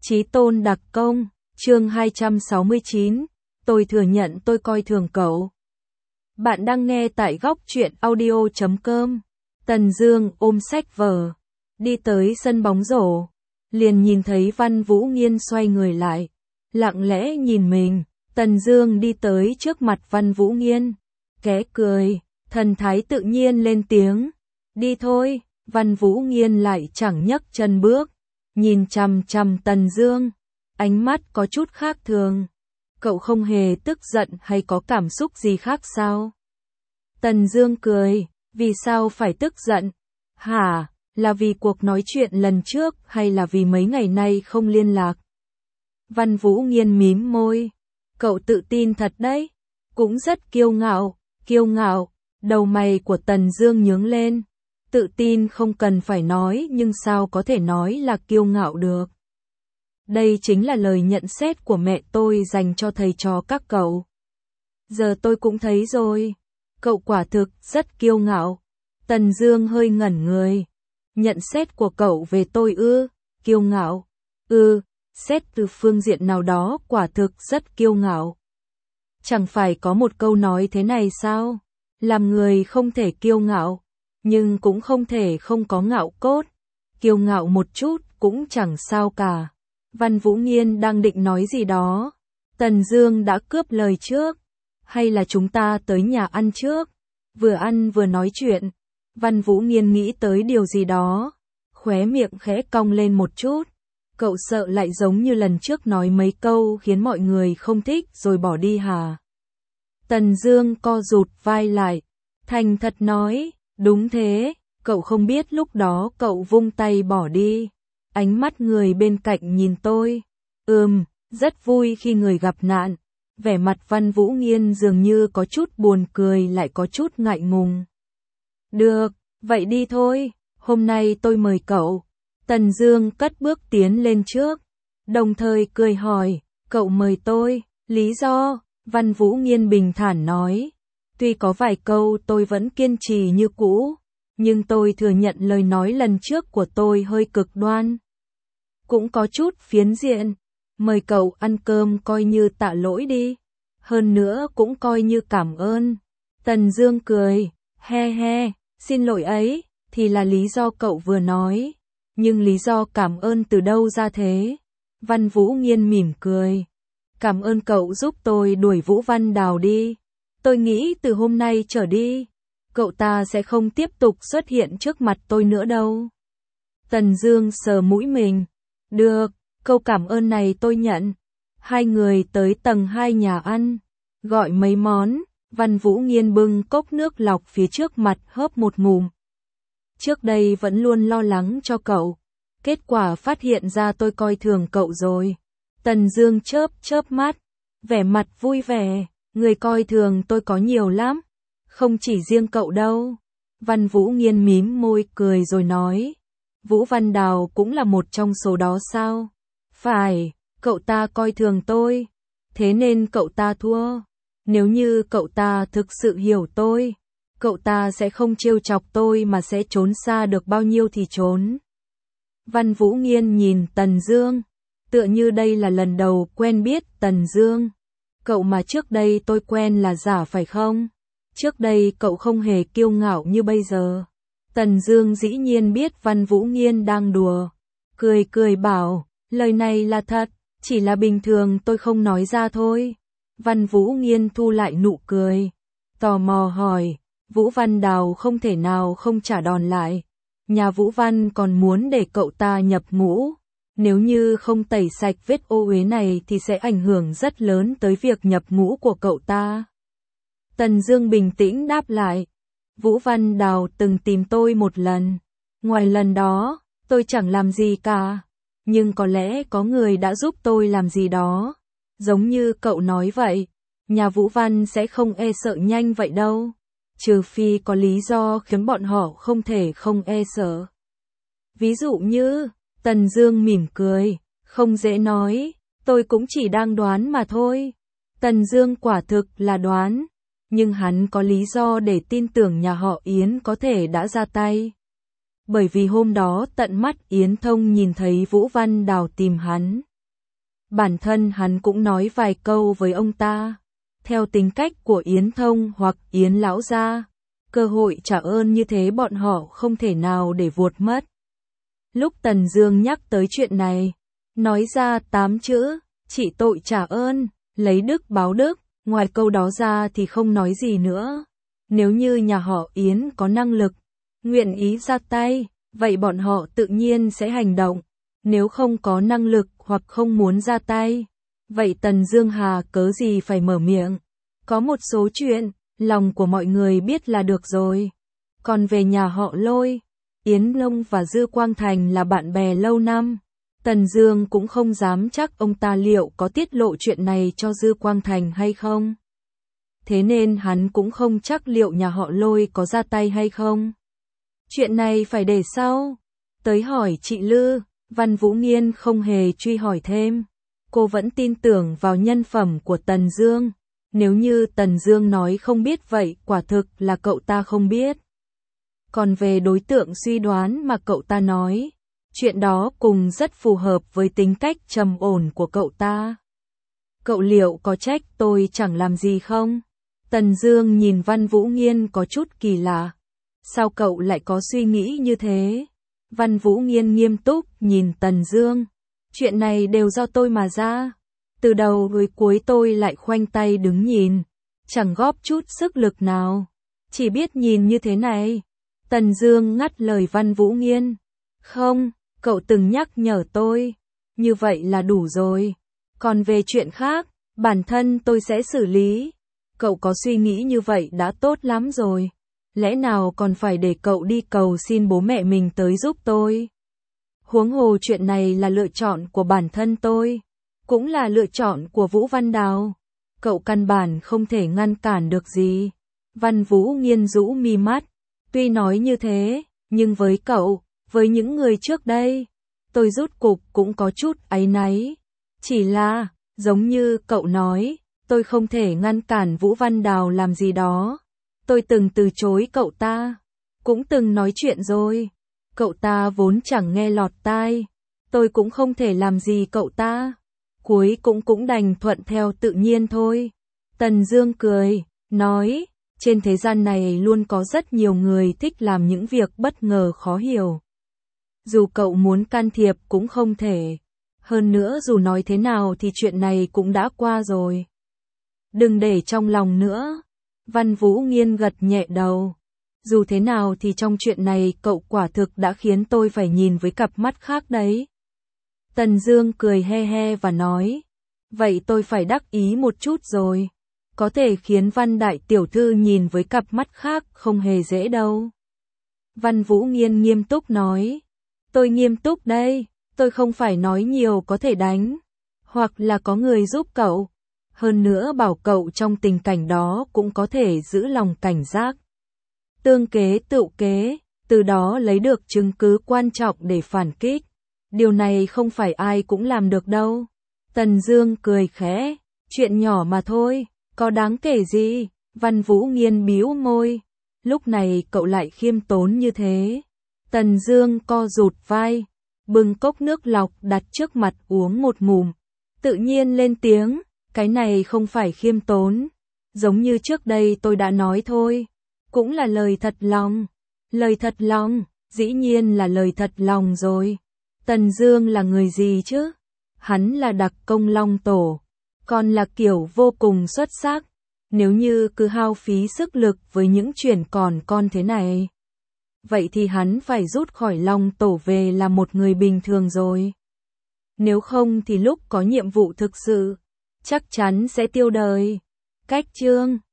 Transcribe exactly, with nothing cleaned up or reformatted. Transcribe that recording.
Chí tôn đặc công, chương hai trăm sáu mươi chín, tôi thừa nhận tôi coi thường cậu. Bạn đang nghe tại góc truyện audio chấm com. Tần Dương ôm sách vở, đi tới sân bóng rổ, liền nhìn thấy Văn Vũ Nghiên xoay người lại, lặng lẽ nhìn mình. Tần Dương đi tới trước mặt Văn Vũ Nghiên, khẽ cười, thần thái tự nhiên lên tiếng, đi thôi. Văn Vũ Nghiên lại chẳng nhấc chân bước, nhìn chằm chằm Tần Dương, ánh mắt có chút khác thường. Cậu không hề tức giận hay có cảm xúc gì khác sao? Tần Dương cười, vì sao phải tức giận? Hả, là vì cuộc nói chuyện lần trước hay là vì mấy ngày nay không liên lạc? Văn Vũ Nghiên mím môi, cậu tự tin thật đấy, cũng rất kiêu ngạo, kiêu ngạo. Đầu mày của Tần Dương nhướng lên, tự tin không cần phải nói nhưng sao có thể nói là kiêu ngạo được. Đây chính là lời nhận xét của mẹ tôi dành cho thầy trò các cậu. Giờ tôi cũng thấy rồi, cậu quả thực rất kiêu ngạo. Tần Dương hơi ngẩn người, nhận xét của cậu về tôi ư, kiêu ngạo, ư, xét từ phương diện nào đó quả thực rất kiêu ngạo. Chẳng phải có một câu nói thế này sao, làm người không thể kiêu ngạo, nhưng cũng không thể không có ngạo cốt, kiêu ngạo một chút cũng chẳng sao cả. Văn Vũ Nghiên đang định nói gì đó, Tần Dương đã cướp lời trước, hay là chúng ta tới nhà ăn trước? Vừa ăn vừa nói chuyện, Văn Vũ Nghiên nghĩ tới điều gì đó, khóe miệng khẽ cong lên một chút. Cậu sợ lại giống như lần trước nói mấy câu khiến mọi người không thích rồi bỏ đi hả? Tần Dương co rụt vai lại, thành thật nói, đúng thế, cậu không biết lúc đó cậu vung tay bỏ đi. Ánh mắt người bên cạnh nhìn tôi, ừm, rất vui khi người gặp nạn. Vẻ mặt Văn Vũ Nghiên dường như có chút buồn cười lại có chút ngại ngùng. Được, vậy đi thôi, hôm nay tôi mời cậu. Tần Dương cất bước tiến lên trước, đồng thời cười hỏi, cậu mời tôi, lý do? Văn Vũ Nghiên bình thản nói, tuy có vài câu tôi vẫn kiên trì như cũ, nhưng tôi thừa nhận lời nói lần trước của tôi hơi cực đoan, cũng có chút phiến diện. Mời cậu ăn cơm coi như tạ lỗi đi, hơn nữa cũng coi như cảm ơn. Tần Dương cười, he he, xin lỗi ấy thì là lý do cậu vừa nói, nhưng lý do cảm ơn từ đâu ra thế? Văn Vũ Nghiên mỉm cười, cảm ơn cậu giúp tôi đuổi Vũ Văn Đào đi. Tôi nghĩ từ hôm nay trở đi, cậu ta sẽ không tiếp tục xuất hiện trước mặt tôi nữa đâu. Tần Dương sờ mũi mình, được, câu cảm ơn này tôi nhận. Hai người tới tầng hai nhà ăn, gọi mấy món. Văn Vũ Nghiên bưng cốc nước lọc phía trước mặt hớp một ngụm. Trước đây vẫn luôn lo lắng cho cậu, kết quả phát hiện ra tôi coi thường cậu rồi. Tần Dương chớp chớp mắt, vẻ mặt vui vẻ, người coi thường tôi có nhiều lắm, không chỉ riêng cậu đâu. Văn Vũ Nghiên mím môi cười rồi nói, Vũ Văn Đào cũng là một trong số đó sao? Phải, cậu ta coi thường tôi, thế nên cậu ta thua. Nếu như cậu ta thực sự hiểu tôi, cậu ta sẽ không trêu chọc tôi mà sẽ trốn xa được bao nhiêu thì trốn. Văn Vũ Nghiên nhìn Tần Dương, tựa như đây là lần đầu quen biết Tần Dương. Cậu mà trước đây tôi quen là giả phải không? Trước đây cậu không hề kiêu ngạo như bây giờ. Tần Dương dĩ nhiên biết Văn Vũ Nghiên đang đùa, cười cười bảo, lời này là thật, chỉ là bình thường tôi không nói ra thôi. Văn Vũ Nghiên thu lại nụ cười, tò mò hỏi, Vũ Văn Đào không thể nào không trả đòn lại. Nhà Vũ Văn còn muốn để cậu ta nhập ngũ, nếu như không tẩy sạch vết ô uế này thì sẽ ảnh hưởng rất lớn tới việc nhập ngũ của cậu ta. Tần Dương bình tĩnh đáp lại, Vũ Văn Đào từng tìm tôi một lần, ngoài lần đó, tôi chẳng làm gì cả, nhưng có lẽ có người đã giúp tôi làm gì đó. Giống như cậu nói vậy, nhà Vũ Văn sẽ không e sợ nhanh vậy đâu, trừ phi có lý do khiến bọn họ không thể không e sợ. Ví dụ như, Tần Dương mỉm cười, không dễ nói, tôi cũng chỉ đang đoán mà thôi. Tần Dương quả thực là đoán, nhưng hắn có lý do để tin tưởng nhà họ Yến có thể đã ra tay. Bởi vì hôm đó tận mắt Yến Thông nhìn thấy Vũ Văn Đào tìm hắn. bản thân hắn cũng nói vài câu với ông ta. Theo tính cách của Yến Thông hoặc Yến lão gia, cơ hội trả ơn như thế bọn họ không thể nào để vuột mất. Lúc Tần Dương nhắc tới chuyện này, nói ra tám chữ, chỉ tội trả ơn, lấy đức báo đức, ngoài câu đó ra thì không nói gì nữa. Nếu như nhà họ Yến có năng lực, nguyện ý ra tay, vậy bọn họ tự nhiên sẽ hành động. Nếu không có năng lực hoặc không muốn ra tay, vậy Tần Dương hà cớ gì phải mở miệng. Có một số chuyện, lòng của mọi người biết là được rồi. Còn về nhà họ Lôi, Yến Long và Dư Quang Thành là bạn bè lâu năm. Tần Dương cũng không dám chắc ông ta liệu có tiết lộ chuyện này cho Dư Quang Thành hay không. Thế nên hắn cũng không chắc liệu nhà họ Lôi có ra tay hay không. Chuyện này phải để sau. Tới hỏi chị Lư, Văn Vũ Nghiên không hề truy hỏi thêm. Cô vẫn tin tưởng vào nhân phẩm của Tần Dương. Nếu như Tần Dương nói không biết vậy quả thực là cậu ta không biết. Còn về đối tượng suy đoán mà cậu ta nói, chuyện đó cùng rất phù hợp với tính cách trầm ổn của cậu ta. Cậu liệu có trách tôi chẳng làm gì không? Tần Dương nhìn Văn Vũ Nghiên có chút kỳ lạ. Sao cậu lại có suy nghĩ như thế? Văn Vũ Nghiên nghiêm túc nhìn Tần Dương. Chuyện này đều do tôi mà ra. Từ đầu tới cuối tôi lại khoanh tay đứng nhìn, chẳng góp chút sức lực nào. Chỉ biết nhìn như thế này. Tần Dương ngắt lời Văn Vũ Nghiên. Không, cậu từng nhắc nhở tôi. Như vậy là đủ rồi. Còn về chuyện khác, bản thân tôi sẽ xử lý. Cậu có suy nghĩ như vậy đã tốt lắm rồi. Lẽ nào còn phải để cậu đi cầu xin bố mẹ mình tới giúp tôi? Huống hồ chuyện này là lựa chọn của bản thân tôi, cũng là lựa chọn của Vũ Văn Đào. Cậu căn bản không thể ngăn cản được gì. Văn Vũ Nghiên rũ mi mắt. Tuy nói như thế, nhưng với cậu, với những người trước đây, tôi rút cục cũng có chút áy náy. Chỉ là, giống như cậu nói, tôi không thể ngăn cản Vũ Văn Đào làm gì đó. Tôi từng từ chối cậu ta, cũng từng nói chuyện rồi. Cậu ta vốn chẳng nghe lọt tai, tôi cũng không thể làm gì cậu ta. Cuối cũng cũng đành thuận theo tự nhiên thôi. Tần Dương cười, nói, trên thế gian này luôn có rất nhiều người thích làm những việc bất ngờ khó hiểu. Dù cậu muốn can thiệp cũng không thể. Hơn nữa dù nói thế nào thì chuyện này cũng đã qua rồi. Đừng để trong lòng nữa. Văn Vũ Nghiên gật nhẹ đầu. Dù thế nào thì trong chuyện này cậu quả thực đã khiến tôi phải nhìn với cặp mắt khác đấy. Tần Dương cười he he và nói, vậy tôi phải đắc ý một chút rồi. Có thể khiến Văn đại tiểu thư nhìn với cặp mắt khác không hề dễ đâu. Văn Vũ Nghiên nghiêm túc nói, tôi nghiêm túc đây, tôi không phải nói nhiều có thể đánh, hoặc là có người giúp cậu. Hơn nữa bảo cậu trong tình cảnh đó cũng có thể giữ lòng cảnh giác. Tương kế tựu kế, từ đó lấy được chứng cứ quan trọng để phản kích. Điều này không phải ai cũng làm được đâu. Tần Dương cười khẽ, chuyện nhỏ mà thôi, có đáng kể gì? Văn Vũ Nghiên bĩu môi, lúc này cậu lại khiêm tốn như thế. Tần Dương co rụt vai, bưng cốc nước lọc đặt trước mặt uống một ngụm, tự nhiên lên tiếng, cái này không phải khiêm tốn, giống như trước đây tôi đã nói thôi, cũng là lời thật lòng. Lời thật lòng, dĩ nhiên là lời thật lòng rồi. Tần Dương là người gì chứ? Hắn là đặc công Long Tổ, còn là kiểu vô cùng xuất sắc. Nếu như cứ hao phí sức lực với những chuyện còn con thế này, vậy thì hắn phải rút khỏi Long Tổ về là một người bình thường rồi. Nếu không thì lúc có nhiệm vụ thực sự, chắc chắn sẽ tiêu đời. Cách chương